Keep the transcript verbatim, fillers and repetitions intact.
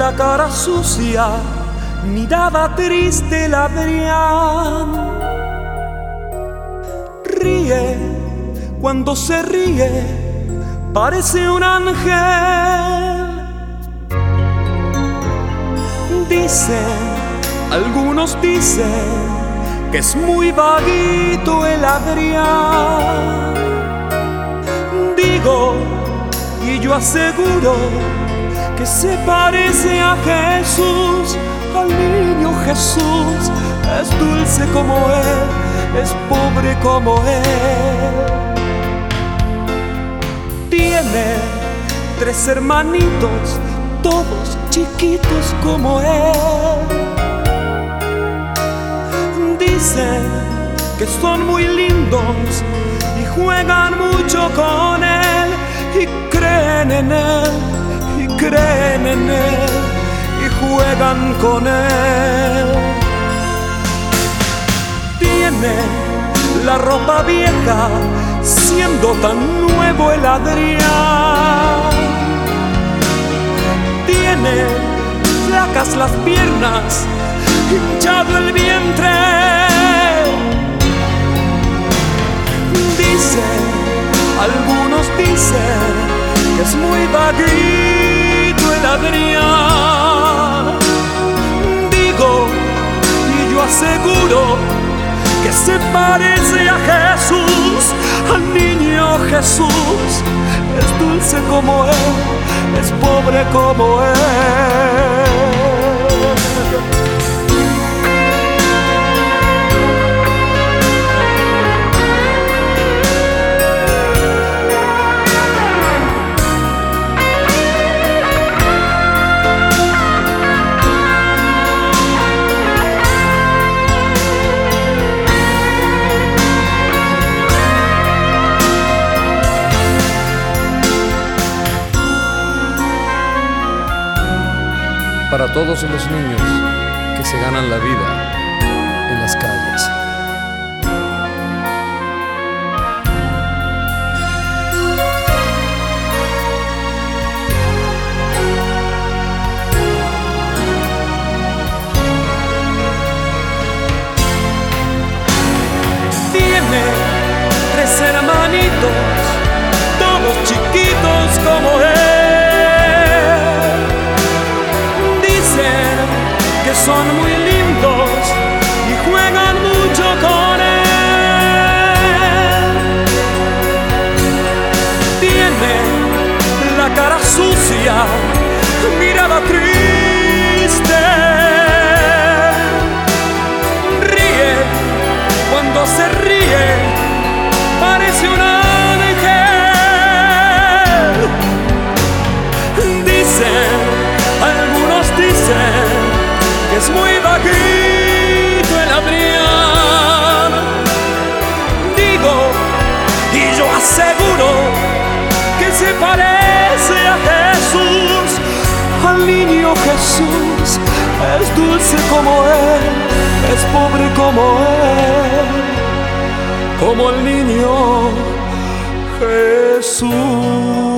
la cara sucia, mirada triste el Adrián. Ríe, cuando se ríe, parece un ángel. Dicen, algunos dicen, que es muy vaguito el Adrián. Digo, y yo aseguro, que se parece a Jesús, al niño Jesús. Es dulce como Él, es pobre como Él. Tiene tres hermanitos, todos chiquitos como Él. Dicen que son muy lindos y juegan mucho con Él, y creen en Él, y creen en Él, y juegan con Él. Tiene la ropa vieja, siendo tan nuevo el Adrián. Tiene flacas las piernas, hinchado el vientre. Dicen, algunos dicen, que es muy vaguito el Adrián. Digo, y yo aseguro, que se parece a Jesús, al niño Jesús. Es dulce como Él, es pobre como Él. Para todos los niños que se ganan la vida en las calles. Tiene tres hermanitos, todos chiquitos como Él. Son muy lindos y juegan mucho con Él. Tiene la cara sucia, mirada triste. Ríe, cuando se ríe, parece un ángel. Dicen, algunos dicen, que es muy vaguito el Adrián. Digo, y yo aseguro, que se parece a Jesús, al niño Jesús. Es dulce como Él, es pobre como Él, como el niño Jesús.